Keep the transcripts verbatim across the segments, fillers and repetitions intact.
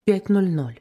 пять ноль ноль.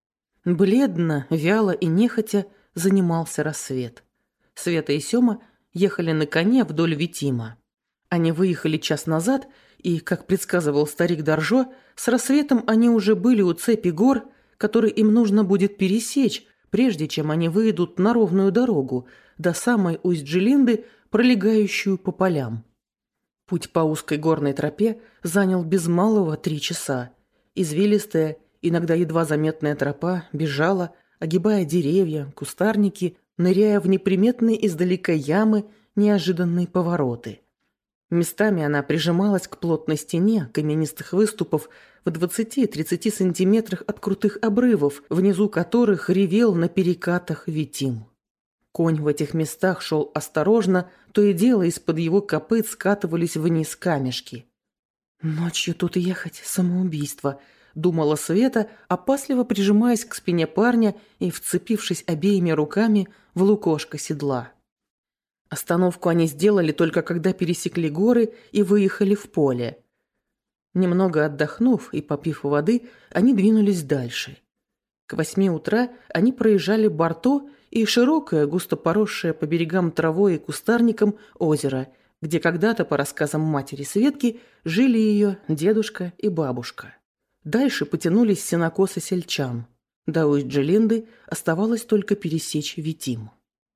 Бледно, вяло и нехотя занимался рассвет. Света и Сёма ехали на коне вдоль Витима. Они выехали час назад, и, как предсказывал старик Доржо, с рассветом они уже были у цепи гор, которые им нужно будет пересечь, прежде чем они выйдут на ровную дорогу, до самой Усть-Джилинды, пролегающую по полям. Путь по узкой горной тропе занял без малого три часа. Извилистая, иногда едва заметная тропа бежала, огибая деревья, кустарники, ныряя в неприметные издалека ямы, неожиданные повороты. Местами она прижималась к плотной стене каменистых выступов в двадцати-тридцати сантиметрах от крутых обрывов, внизу которых ревел на перекатах Витим. Конь в этих местах шел осторожно, то и дело из-под его копыт скатывались вниз камешки. «Ночью тут ехать – самоубийство», – думала Света, опасливо прижимаясь к спине парня и вцепившись обеими руками в лукошко седла. Остановку они сделали только когда пересекли горы и выехали в поле. Немного отдохнув и попив воды, они двинулись дальше. К восьми утра они проезжали Барто и широкое, густо поросшее по берегам травой и кустарником озеро, где когда-то, по рассказам матери Светки, жили ее дедушка и бабушка. Дальше потянулись сенокосы сельчан. До Усть-Джилинды оставалось только пересечь Витим.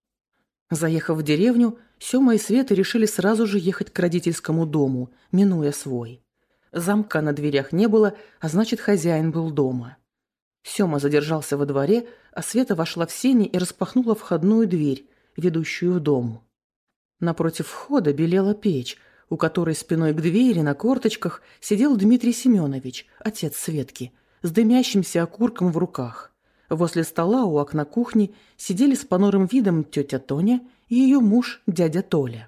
Заехав в деревню, Сёма и Света решили сразу же ехать к родительскому дому, минуя свой. Замка на дверях не было, а значит, хозяин был дома. Сёма задержался во дворе, а Света вошла в сени и распахнула входную дверь, ведущую в дом. Напротив входа белела печь, у которой спиной к двери на корточках сидел Дмитрий Семенович, отец Светки, с дымящимся окурком в руках. Возле стола у окна кухни сидели с понурым видом тетя Тоня и ее муж дядя Толя.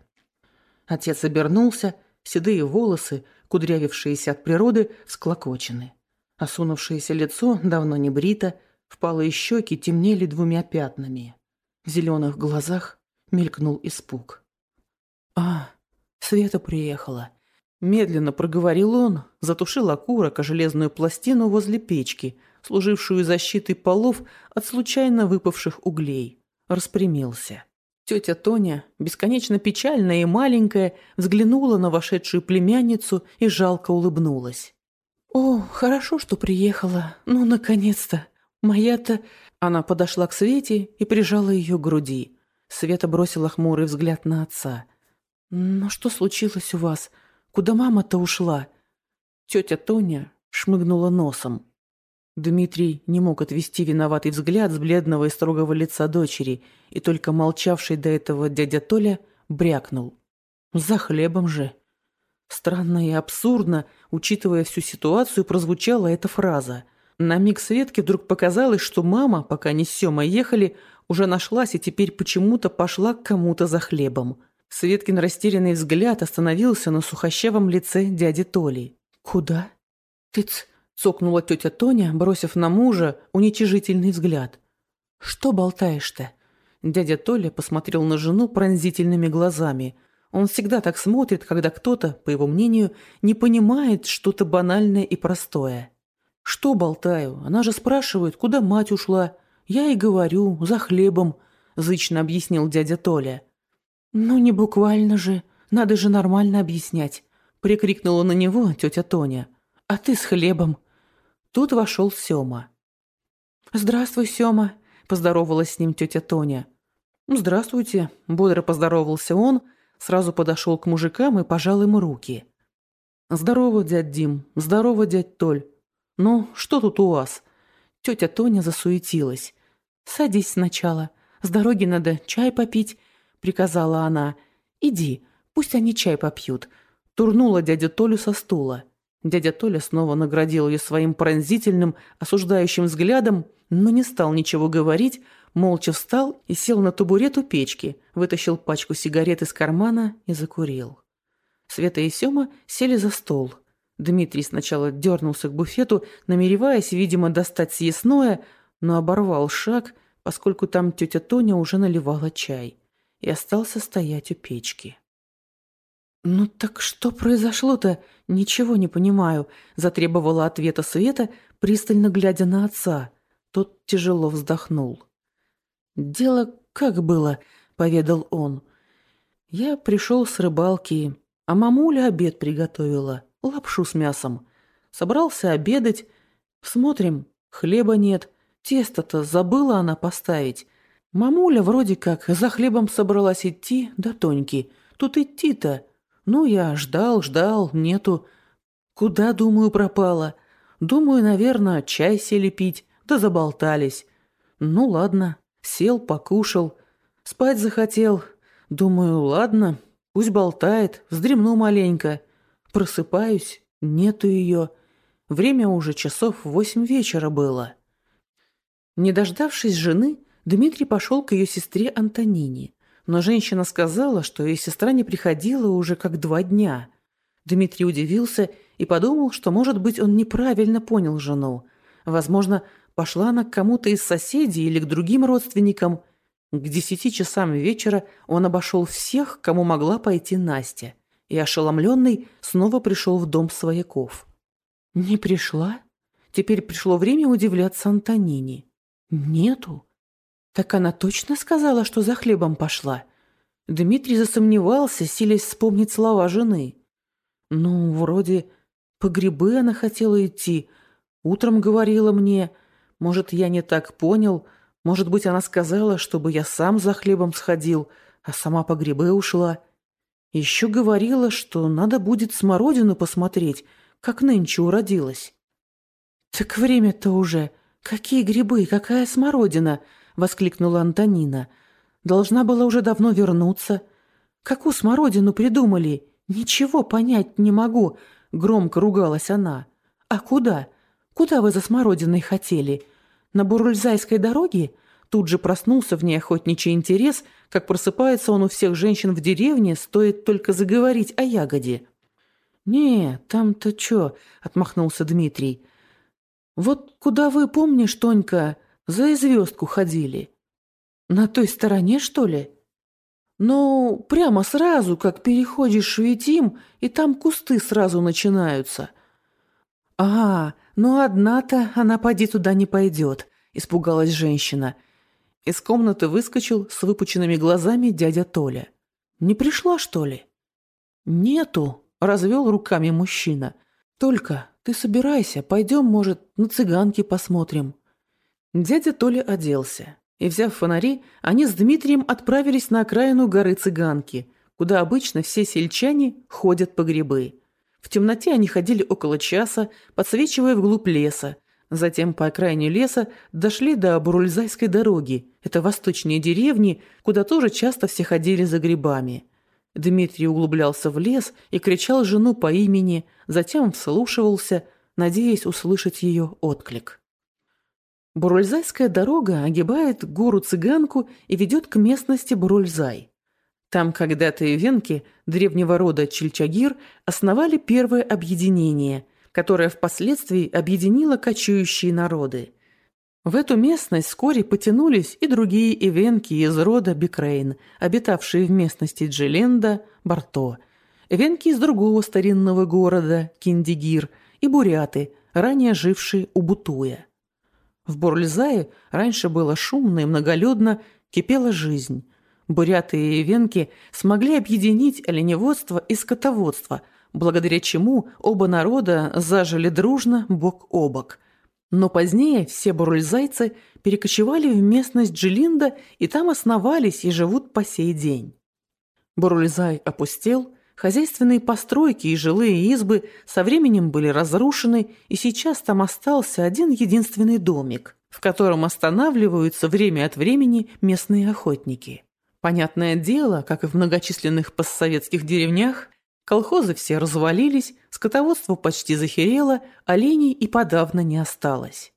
Отец обернулся, седые волосы, кудрявившиеся от природы, всклокочены. Осунувшееся лицо давно не брито, впалые щеки темнели двумя пятнами. В зеленых глазах мелькнул испуг. «А, Света приехала», – медленно проговорил он, затушил окурок о железную пластину возле печки, служившую защитой полов от случайно выпавших углей. Распрямился. Тетя Тоня, бесконечно печальная и маленькая, взглянула на вошедшую племянницу и жалко улыбнулась. «О, хорошо, что приехала. Ну, наконец-то. Моя-то...» Она подошла к Свете и прижала ее к груди. Света бросила хмурый взгляд на отца. «Ну, что случилось у вас? Куда мама-то ушла?» Тетя Тоня шмыгнула носом. Дмитрий не мог отвести виноватый взгляд с бледного и строгого лица дочери, и только молчавший до этого дядя Толя брякнул. «За хлебом же». Странно и абсурдно, учитывая всю ситуацию, прозвучала эта фраза. На миг Светке вдруг показалось, что мама, пока они с Сёмой ехали, уже нашлась и теперь почему-то пошла к кому-то за хлебом. Светкин растерянный взгляд остановился на сухощавом лице дяди Толи. «Куда?» «Тыц!» – цокнула тетя Тоня, бросив на мужа уничижительный взгляд. «Что болтаешь-то?» Дядя Толя посмотрел на жену пронзительными глазами. Он всегда так смотрит, когда кто-то, по его мнению, не понимает что-то банальное и простое. «Что болтаю? Она же спрашивает, куда мать ушла. Я и говорю, за хлебом», – зычно объяснил дядя Толя. «Ну, не буквально же. Надо же нормально объяснять», – прикрикнула на него тетя Тоня. «А ты с хлебом». Тут вошел Сёма. «Здравствуй, Сёма», – поздоровалась с ним тетя Тоня. «Здравствуйте», – бодро поздоровался он, сразу подошел к мужикам и пожал им руки. «Здорово, дядь Дим, здорово, дядь Толь. Ну, что тут у вас?» Тетя Тоня засуетилась. «Садись сначала. С дороги надо чай попить», – приказала она. «Иди, пусть они чай попьют», – турнула дядя Толю со стула. Дядя Толя снова наградил ее своим пронзительным, осуждающим взглядом, но не стал ничего говорить, молча встал и сел на табурет у печки, вытащил пачку сигарет из кармана и закурил. Света и Сёма сели за стол. Дмитрий сначала дернулся к буфету, намереваясь, видимо, достать съестное, но оборвал шаг, поскольку там тетя Тоня уже наливала чай, и остался стоять у печки. «Ну так что произошло-то? Ничего не понимаю», – затребовала ответа Света, пристально глядя на отца. Тот тяжело вздохнул. «Дело как было?» — поведал он. «Я пришел с рыбалки, а мамуля обед приготовила, лапшу с мясом. Собрался обедать. Смотрим, хлеба нет. Тесто-то забыла она поставить. Мамуля вроде как за хлебом собралась идти, да Тоньки. Тут идти-то. Ну, я ждал, ждал, нету. Куда, думаю, пропала? Думаю, наверное, чай сели пить, да заболтались. Ну, ладно, сел, покушал. Спать захотел. Думаю, ладно, пусть болтает, вздремну маленько. Просыпаюсь, нету ее. Время уже часов восемь вечера было». Не дождавшись жены, Дмитрий пошел к ее сестре Антонине. Но женщина сказала, что ее сестра не приходила уже как два дня. Дмитрий удивился и подумал, что, может быть, он неправильно понял жену. Возможно, пошла она к кому-то из соседей или к другим родственникам. К десяти часам вечера он обошел всех, кому могла пойти Настя, и, ошеломленный, снова пришел в дом свояков. «Не пришла?» Теперь пришло время удивляться Антонине. «Нету? Так она точно сказала, что за хлебом пошла?» Дмитрий засомневался, силясь вспомнить слова жены. «Ну, вроде по грибы она хотела идти. Утром говорила мне. Может, я не так понял. Может быть, она сказала, чтобы я сам за хлебом сходил, а сама по грибы ушла. Еще говорила, что надо будет смородину посмотреть, как нынче уродилась». «Так время-то уже. Какие грибы, какая смородина!» — воскликнула Антонина. «Должна была уже давно вернуться. Какую смородину придумали? Ничего понять не могу», — громко ругалась она. «А куда? Куда вы за смородиной хотели? На Бурульзайской дороге?» Тут же проснулся в ней охотничий интерес, как просыпается он у всех женщин в деревне, стоит только заговорить о ягоде. «Не, там-то чё?» — отмахнулся Дмитрий. «Вот куда вы, помнишь, Тонька, за известку ходили? На той стороне, что ли? Ну, прямо сразу, как переходишь в Витим, и там кусты сразу начинаются». «А, ну одна-то она поди туда не пойдет», — испугалась женщина. Из комнаты выскочил с выпученными глазами дядя Толя. «Не пришла, что ли?» «Нету», — развел руками мужчина. «Только ты собирайся, пойдем, может, на цыганки посмотрим». Дядя Толя оделся, и, взяв фонари, они с Дмитрием отправились на окраину горы Цыганки, куда обычно все сельчане ходят по грибы. В темноте они ходили около часа, подсвечивая вглубь леса. Затем по окраине леса дошли до Бурульзайской дороги. Это восточные деревни, куда тоже часто все ходили за грибами. Дмитрий углублялся в лес и кричал жену по имени, затем вслушивался, надеясь услышать ее отклик. Бурульзайская дорога огибает гору Цыганку и ведет к местности Бурульзай. Там когда-то эвенки древнего рода Чильчагир основали первое объединение, которое впоследствии объединило кочующие народы. В эту местность вскоре потянулись и другие эвенки из рода Бикрейн, обитавшие в местности Джиленда, Барто, эвенки из другого старинного города Киндигир и буряты, ранее жившие у Бутуя. В Бурульзае раньше было шумно и многолюдно, кипела жизнь. Буряты и эвенки смогли объединить оленеводство и скотоводство, благодаря чему оба народа зажили дружно бок о бок. Но позднее все бурульзайцы перекочевали в местность Джилинда и там основались и живут по сей день. Бурульзай опустел, хозяйственные постройки и жилые избы со временем были разрушены, и сейчас там остался один единственный домик, в котором останавливаются время от времени местные охотники. Понятное дело, как и в многочисленных постсоветских деревнях, колхозы все развалились, скотоводство почти захерело, оленей и подавно не осталось.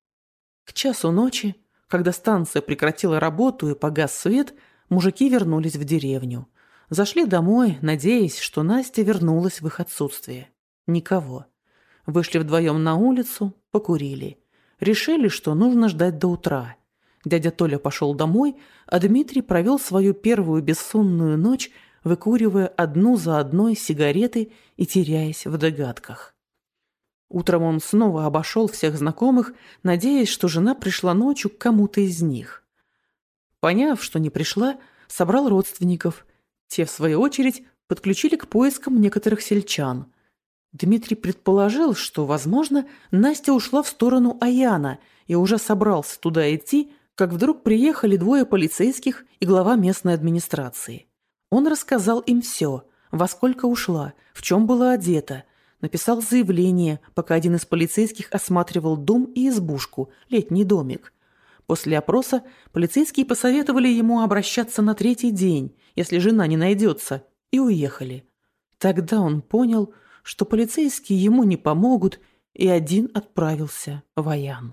К часу ночи, когда станция прекратила работу и погас свет, мужики вернулись в деревню. Зашли домой, надеясь, что Настя вернулась в их отсутствие. Никого. Вышли вдвоем на улицу, покурили. Решили, что нужно ждать до утра. Дядя Толя пошел домой, а Дмитрий провел свою первую бессонную ночь, выкуривая одну за одной сигареты и теряясь в догадках. Утром он снова обошел всех знакомых, надеясь, что жена пришла ночью к кому-то из них. Поняв, что не пришла, собрал родственников. Те, в свою очередь, подключили к поискам некоторых сельчан. Дмитрий предположил, что, возможно, Настя ушла в сторону Аяна и уже собрался туда идти, как вдруг приехали двое полицейских и глава местной администрации. Он рассказал им все, во сколько ушла, в чем была одета, написал заявление, пока один из полицейских осматривал дом и избушку, летний домик. После опроса полицейские посоветовали ему обращаться на третий день, если жена не найдется, и уехали. Тогда он понял, что полицейские ему не помогут, и один отправился в Аян.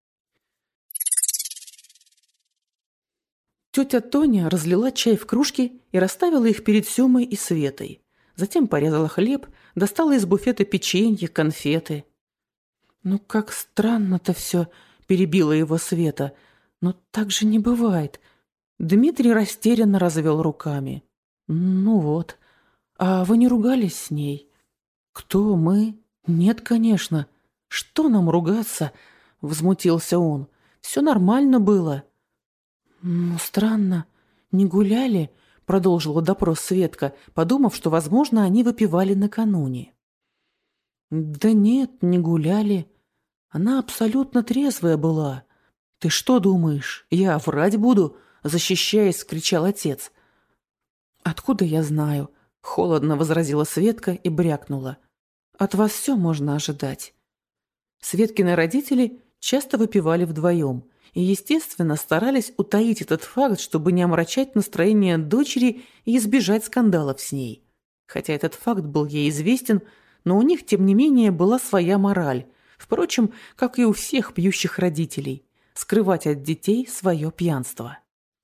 Тетя Тоня разлила чай в кружки и расставила их перед Семой и Светой. Затем порезала хлеб, достала из буфета печенье, конфеты. «Ну как странно-то все», — перебила его Света. «Но так же не бывает». Дмитрий растерянно развел руками. «Ну вот. А вы не ругались с ней?» «Кто, мы? Нет, конечно. Что нам ругаться?» — возмутился он. «Все нормально было». «Ну, странно. Не гуляли?» — продолжила допрос Светка, подумав, что, возможно, они выпивали накануне. «Да нет, не гуляли. Она абсолютно трезвая была. Ты что думаешь, я врать буду?» — защищаясь, кричал отец. «Откуда я знаю?» — холодно возразила Светка и брякнула. «От вас все можно ожидать». Светкины родители часто выпивали вдвоем и, естественно, старались утаить этот факт, чтобы не омрачать настроение дочери и избежать скандалов с ней. Хотя этот факт был ей известен, но у них, тем не менее, была своя мораль. Впрочем, как и у всех пьющих родителей – скрывать от детей свое пьянство.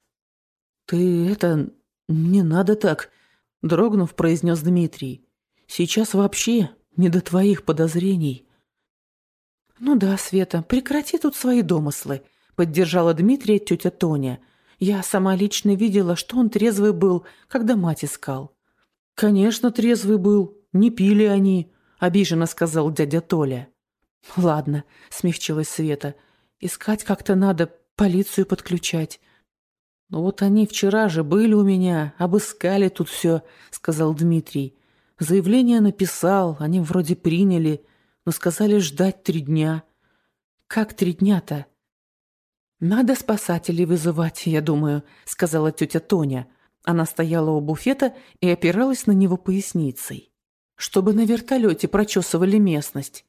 «Ты это... не надо так», – дрогнув, произнес Дмитрий. «Сейчас вообще не до твоих подозрений». «Ну да, Света, прекрати тут свои домыслы», – поддержала Дмитрия тетя Тоня. «Я сама лично видела, что он трезвый был, когда мать искал». «Конечно, трезвый был. Не пили они», – обиженно сказал дядя Толя. «Ладно», – смягчилась Света. «Искать как-то надо, полицию подключать». «Ну вот они вчера же были у меня, обыскали тут все», – сказал Дмитрий. «Заявление написал, они вроде приняли, но сказали ждать три дня». «Как три дня-то?» «Надо спасателей вызывать, я думаю», – сказала тетя Тоня. Она стояла у буфета и опиралась на него поясницей. «Чтобы на вертолете прочесывали местность».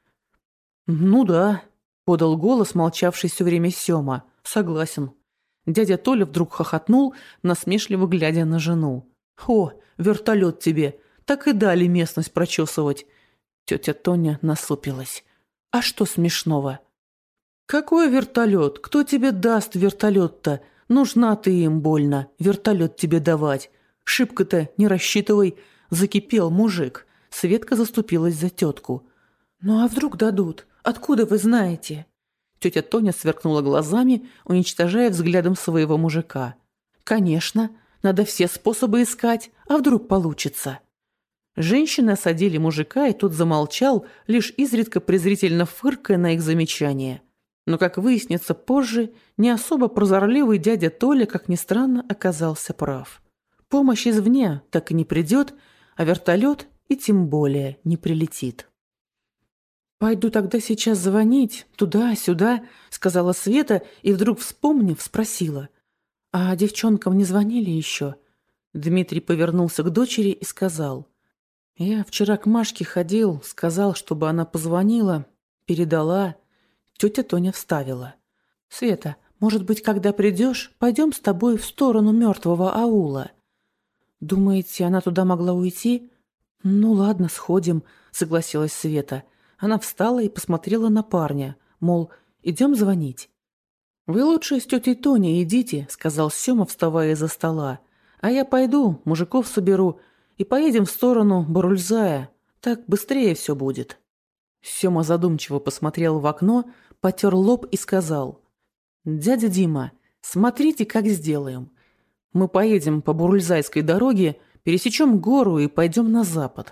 «Ну да», – подал голос, молчавший все время Сема. «Согласен». Дядя Толя вдруг хохотнул, насмешливо глядя на жену. «О, вертолет тебе! Так и дали местность прочесывать». Тетя Тоня насупилась. «А что смешного?» «Какой вертолет? Кто тебе даст вертолет-то? Нужна ты им больно, вертолет тебе давать. Шибко-то не рассчитывай», – закипел мужик. Светка заступилась за тетку. «Ну а вдруг дадут? Откуда вы знаете?» Тетя Тоня сверкнула глазами, уничтожая взглядом своего мужика. «Конечно, надо все способы искать, а вдруг получится?» Женщины осадили мужика, и тот замолчал, лишь изредка презрительно фыркая на их замечания. Но, как выяснится позже, не особо прозорливый дядя Толя, как ни странно, оказался прав. Помощь извне так и не придет, а вертолет и тем более не прилетит. «Пойду тогда сейчас звонить, туда-сюда», — сказала Света, и вдруг, вспомнив, спросила. «А девчонкам не звонили еще?» Дмитрий повернулся к дочери и сказал. «Я вчера к Машке ходил, сказал, чтобы она позвонила, передала». Тетя Тоня вставила. «Света, может быть, когда придешь, пойдем с тобой в сторону мертвого аула?» «Думаете, она туда могла уйти?» «Ну ладно, сходим», — согласилась Света. Она встала и посмотрела на парня, мол, идем звонить. «Вы лучше с тетей Тоней идите», — сказал Сема, вставая из-за стола. «А я пойду, мужиков соберу, и поедем в сторону Барульзая. Так быстрее все будет». Сема задумчиво посмотрел в окно, потер лоб и сказал. «Дядя Дима, смотрите, как сделаем. Мы поедем по Бурульзайской дороге, пересечем гору и пойдем на запад.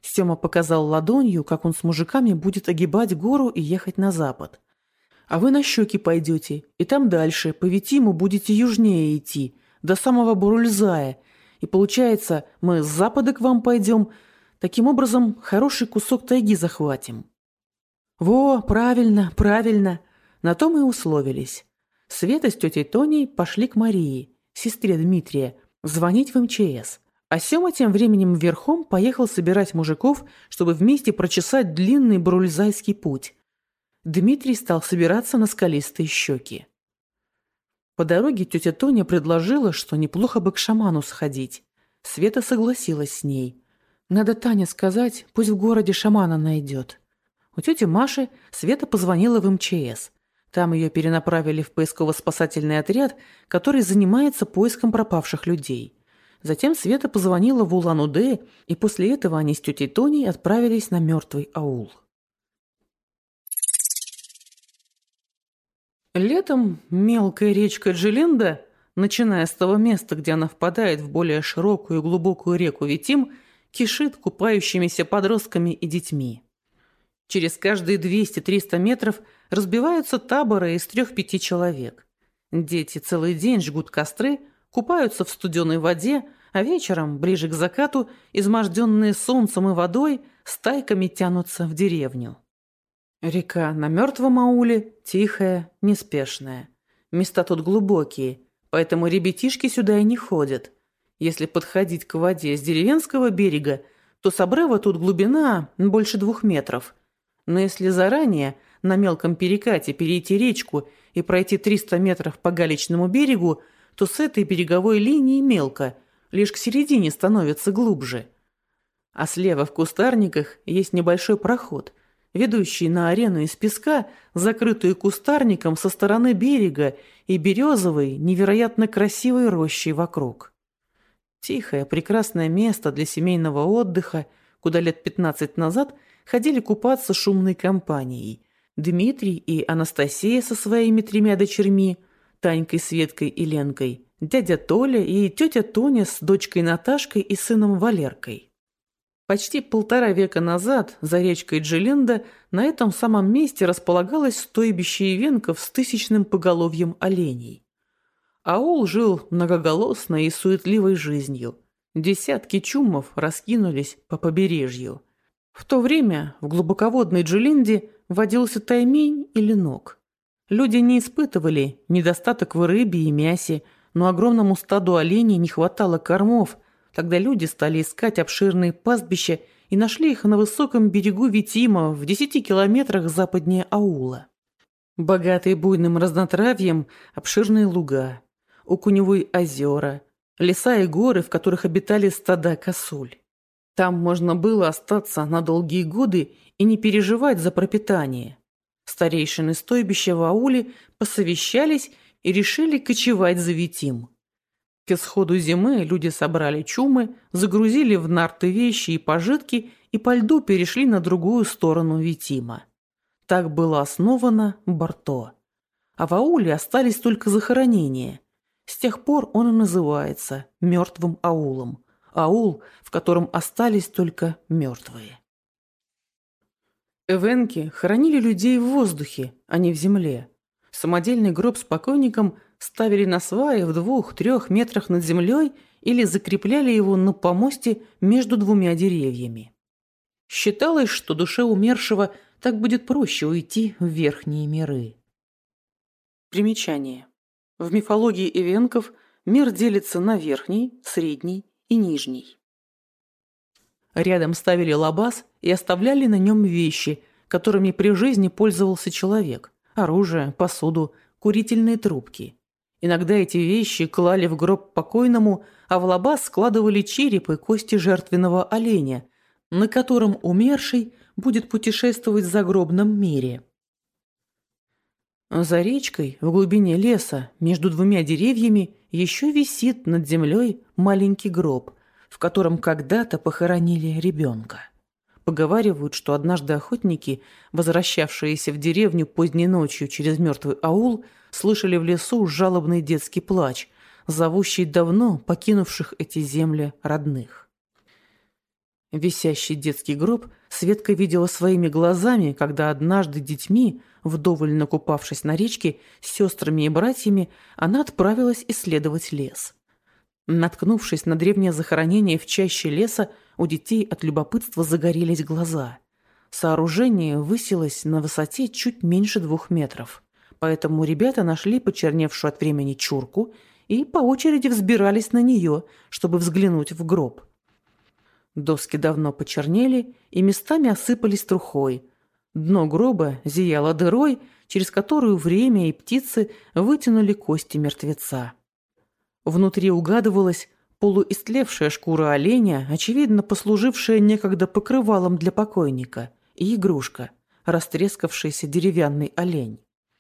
Сёма показал ладонью, как он с мужиками будет огибать гору и ехать на запад. «А вы на Щеки пойдете, и там дальше, по Витиму будете южнее идти, до самого Бурульзая. И получается, мы с запада к вам пойдем. Таким образом, хороший кусок тайги захватим». «Во, правильно, правильно!» На то мы и условились. Света с тетей Тоней пошли к Марии, сестре Дмитрия, звонить в эм че эс. А Сёма тем временем верхом поехал собирать мужиков, чтобы вместе прочесать длинный Бурульзайский путь. Дмитрий стал собираться на скалистые Щеки. По дороге тетя Тоня предложила, что неплохо бы к шаману сходить. Света согласилась с ней. Надо Тане сказать, пусть в городе шамана найдет. У тети Маши Света позвонила в эм че эс. Там ее перенаправили в поисково-спасательный отряд, который занимается поиском пропавших людей. Затем Света позвонила в Улан-Удэ, и после этого они с тетей Тоней отправились на мертвый аул. Летом мелкая речка Джилинда, начиная с того места, где она впадает в более широкую и глубокую реку Витим, кишит купающимися подростками и детьми. Через каждые двести-триста метров разбиваются таборы из трех-пяти человек. Дети целый день жгут костры, купаются в студеной воде, а вечером, ближе к закату, изможденные солнцем и водой, стайками тянутся в деревню. Река на мертвом ауле тихая, неспешная. Места тут глубокие, поэтому ребятишки сюда и не ходят. Если подходить к воде с деревенского берега, то с обрыва тут глубина больше двух метров. Но если заранее на мелком перекате перейти речку и пройти триста метров по галечному берегу, то с этой береговой линии мелко, лишь к середине становится глубже. А слева в кустарниках есть небольшой проход, ведущий на арену из песка, закрытую кустарником со стороны берега и березовой, невероятно красивой рощей вокруг. Тихое, прекрасное место для семейного отдыха, куда лет пятнадцать назад ходили купаться шумной компанией. Дмитрий и Анастасия со своими тремя дочерьми, Танькой, Светкой и Ленкой, дядя Толя и тетя Тоня с дочкой Наташкой и сыном Валеркой. Почти полтора века назад за речкой Джилинда на этом самом месте располагалось стойбище ивенков с тысячным поголовьем оленей. Аул жил многоголосной и суетливой жизнью. Десятки чумов раскинулись по побережью. В то время в глубоководной Джилинде водился таймень и ленок. Люди не испытывали недостаток в рыбе и мясе, но огромному стаду оленей не хватало кормов. Тогда люди стали искать обширные пастбища и нашли их на высоком берегу Витима в десяти километрах западнее аула. Богатые буйным разнотравьем обширные луга, окуневые озера, леса и горы, в которых обитали стада косуль. Там можно было остаться на долгие годы и не переживать за пропитание. Старейшины стойбища в ауле посовещались и решили кочевать за Витим. К исходу зимы люди собрали чумы, загрузили в нарты вещи и пожитки и по льду перешли на другую сторону Витима. Так было основано Барто. А в ауле остались только захоронения. С тех пор он и называется мертвым аулом. Аул, в котором остались только мертвые. Эвенки хоронили людей в воздухе, а не в земле. Самодельный гроб с покойником ставили на свае в двух-трех метрах над землей или закрепляли его на помосте между двумя деревьями. Считалось, что душе умершего так будет проще уйти в верхние миры. Примечание. В мифологии эвенков мир делится на верхний, средний и нижний. Рядом ставили лабаз и оставляли на нем вещи, которыми при жизни пользовался человек: оружие, посуду, курительные трубки. Иногда эти вещи клали в гроб покойному, а в лабаз складывали череп и кости жертвенного оленя, на котором умерший будет путешествовать в загробном мире. За речкой, в глубине леса, между двумя деревьями, еще висит над землей маленький гроб, в котором когда-то похоронили ребенка. Поговаривают, что однажды охотники, возвращавшиеся в деревню поздней ночью через мертвый аул, слышали в лесу жалобный детский плач, зовущий давно покинувших эти земли родных. Висящий детский гроб Светка видела своими глазами, когда однажды детьми, вдоволь накупавшись на речке с сестрами и братьями, она отправилась исследовать лес. Наткнувшись на древнее захоронение в чаще леса, у детей от любопытства загорелись глаза. Сооружение высилось на высоте чуть меньше двух метров, поэтому ребята нашли почерневшую от времени чурку и по очереди взбирались на нее, чтобы взглянуть в гроб. Доски давно почернели и местами осыпались трухой. Дно гроба зияло дырой, через которую время и птицы вытянули кости мертвеца. Внутри угадывалась полуистлевшая шкура оленя, очевидно послужившая некогда покрывалом для покойника, и игрушка, растрескавшийся деревянный олень.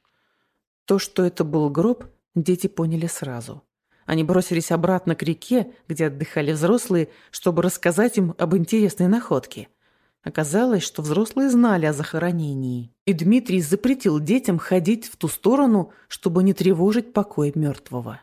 То, что это был гроб, дети поняли сразу. Они бросились обратно к реке, где отдыхали взрослые, чтобы рассказать им об интересной находке. Оказалось, что взрослые знали о захоронении, и Дмитрий запретил детям ходить в ту сторону, чтобы не тревожить покой мертвого.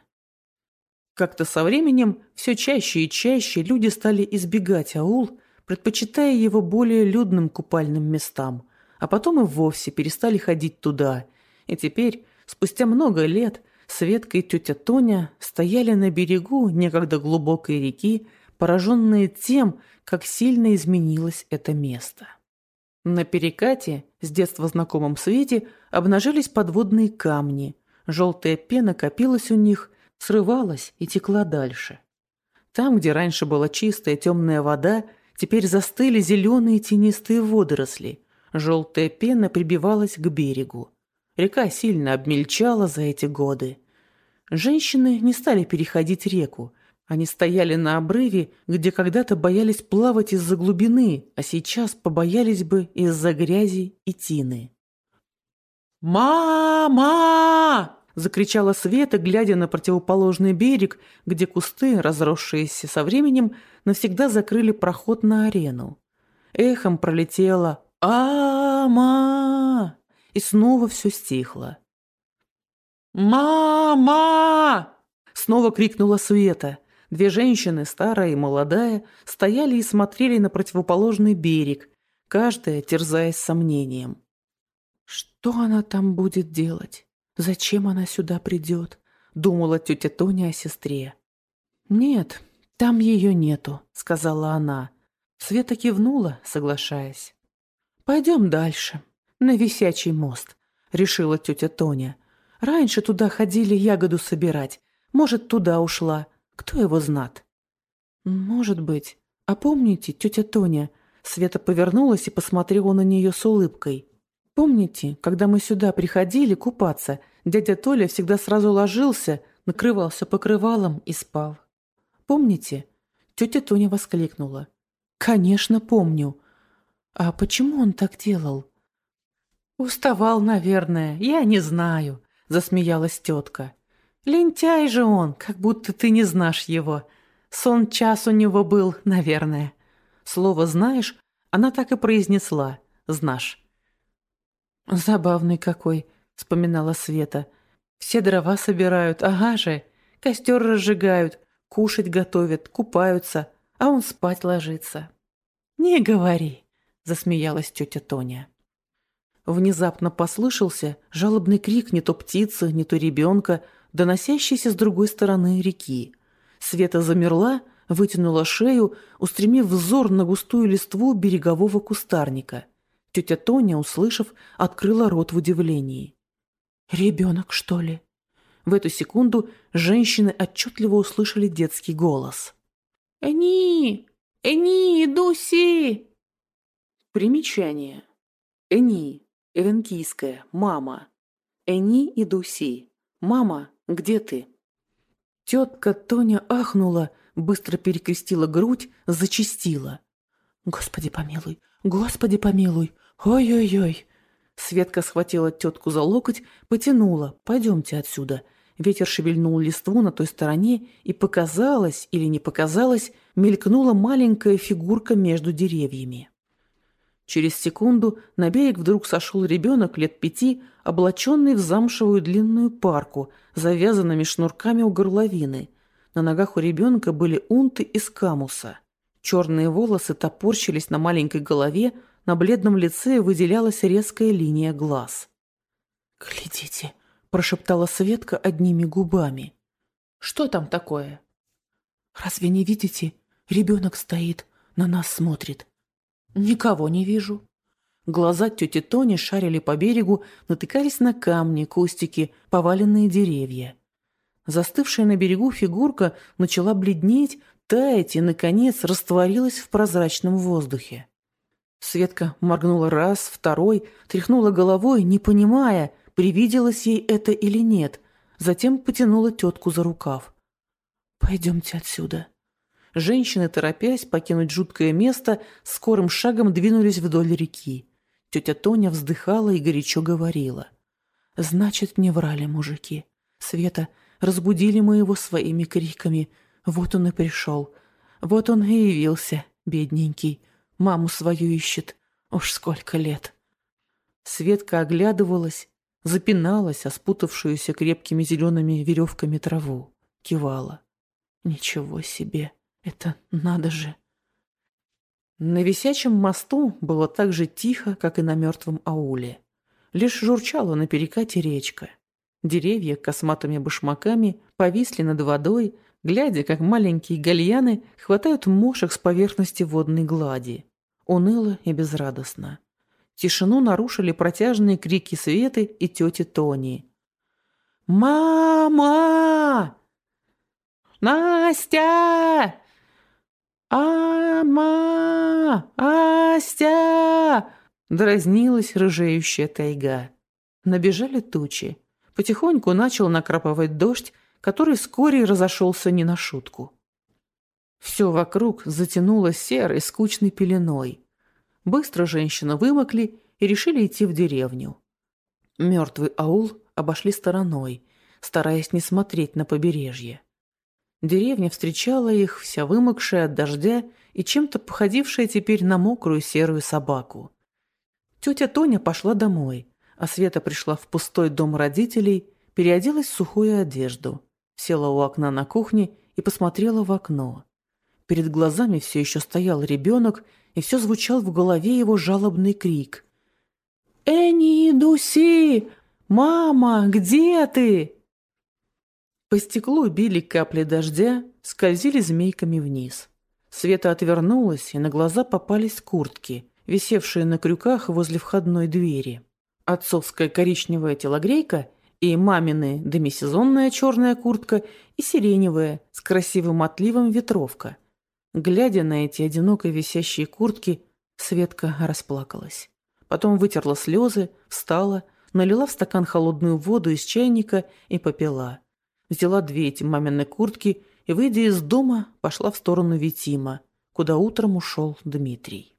Как-то со временем все чаще и чаще люди стали избегать аул, предпочитая его более людным купальным местам, а потом и вовсе перестали ходить туда, и теперь, спустя много лет, Светка и тетя Тоня стояли на берегу некогда глубокой реки, пораженные тем, как сильно изменилось это место. На перекате, с детства знакомом Свете, обнажились подводные камни. Желтая пена копилась у них, срывалась и текла дальше. Там, где раньше была чистая темная вода, теперь застыли зеленые тенистые водоросли. Желтая пена прибивалась к берегу. Река сильно обмельчала за эти годы. Женщины не стали переходить реку. Они стояли на обрыве, где когда-то боялись плавать из-за глубины, а сейчас побоялись бы из-за грязи и тины. «Мама!» – закричала Света, глядя на противоположный берег, где кусты, разросшиеся со временем, навсегда закрыли проход на арену. Эхом пролетело «А-ма!» и снова все стихло. «Мама!» – снова крикнула Света. Две женщины, старая и молодая, стояли и смотрели на противоположный берег, каждая терзаясь сомнением. «Что она там будет делать? Зачем она сюда придет?» – думала тетя Тоня о сестре. «Нет, там ее нету», – сказала она. Света кивнула, соглашаясь. «Пойдем дальше, на Висячий мост», – решила тетя Тоня. «Раньше туда ходили ягоду собирать. Может, туда ушла. Кто его знает?» «Может быть. А помните, тетя Тоня?» Света повернулась и посмотрела на нее с улыбкой. «Помните, когда мы сюда приходили купаться, дядя Толя всегда сразу ложился, накрывался покрывалом и спал? Помните?» Тетя Тоня воскликнула. «Конечно, помню. А почему он так делал?» «Уставал, наверное, я не знаю», — засмеялась тетка. «Лентяй же он, как будто ты не знаешь его. Сон час у него был, наверное». Слово «знаешь» она так и произнесла «знашь». «Забавный какой», — вспоминала Света. «Все дрова собирают, ага же, костер разжигают, кушать готовят, купаются, а он спать ложится». «Не говори», — засмеялась тетя Тоня. Внезапно послышался жалобный крик не то птицы, не то ребенка, доносящийся с другой стороны реки. Света замерла, вытянула шею, устремив взор на густую листву берегового кустарника. Тетя Тоня, услышав, открыла рот в удивлении. «Ребенок, что ли?» В эту секунду женщины отчетливо услышали детский голос. «Эни! Эни, Дуси!» Примечание. Эни. Эвенкийская. Мама. Эни и Дуси. Мама, где ты? Тетка Тоня ахнула, быстро перекрестила грудь, зачастила. «Господи помилуй! Господи помилуй! Ой-ой-ой!» Светка схватила тетку за локоть, потянула. «Пойдемте отсюда». Ветер шевельнул листву на той стороне, и показалось, или не показалось, мелькнула маленькая фигурка между деревьями. Через секунду на берег вдруг сошел ребенок лет пяти, облаченный в замшевую длинную парку, завязанными шнурками у горловины. На ногах у ребенка были унты из камуса. Черные волосы топорщились на маленькой голове, на бледном лице выделялась резкая линия глаз. «Глядите», – прошептала Светка одними губами. «Что там такое?» «Разве не видите? Ребенок стоит, на нас смотрит». «Никого не вижу». Глаза тети Тони шарили по берегу, натыкались на камни, кустики, поваленные деревья. Застывшая на берегу фигурка начала бледнеть, таять и, наконец, растворилась в прозрачном воздухе. Светка моргнула раз, второй, тряхнула головой, не понимая, привиделось ей это или нет, затем потянула тетку за рукав. «Пойдемте отсюда». Женщины, торопясь покинуть жуткое место, скорым шагом двинулись вдоль реки. Тетя Тоня вздыхала и горячо говорила. «Значит, не врали мужики. Света, разбудили мы его своими криками. Вот он и пришел. Вот он и явился, бедненький. Маму свою ищет. Уж сколько лет». Светка оглядывалась, запиналась о спутавшуюся крепкими зелеными веревками траву. Кивала. «Ничего себе! Это надо же!» На висячем мосту было так же тихо, как и на мертвом ауле. Лишь журчала на перекате речка. Деревья косматыми башмаками повисли над водой, глядя, как маленькие гальяны хватают мошек с поверхности водной глади. Уныло и безрадостно. Тишину нарушили протяжные крики Светы и тети Тони. «Мама! Настя! Ама! Астя!» Дразнилась рыжеющая тайга. Набежали тучи. Потихоньку начал накрапывать дождь, который вскоре разошелся не на шутку. Все вокруг затянуло серой, скучной пеленой. Быстро женщины вымокли и решили идти в деревню. Мертвый аул обошли стороной, стараясь не смотреть на побережье. Деревня встречала их, вся вымокшая от дождя и чем-то походившая теперь на мокрую серую собаку. Тетя Тоня пошла домой, а Света пришла в пустой дом родителей, переоделась в сухую одежду, села у окна на кухне и посмотрела в окно. Перед глазами все еще стоял ребенок, и все звучал в голове его жалобный крик. «Эни, Дуси! Мама, где ты?» По стеклу били капли дождя, скользили змейками вниз. Света отвернулась, и на глаза попались куртки, висевшие на крюках возле входной двери. Отцовская коричневая телогрейка и мамины демисезонная черная куртка и сиреневая с красивым отливом ветровка. Глядя на эти одиноко висящие куртки, Светка расплакалась. Потом вытерла слезы, встала, налила в стакан холодную воду из чайника и попила. Взяла две эти мамины куртки и, выйдя из дома, пошла в сторону Витима, куда утром ушел Дмитрий.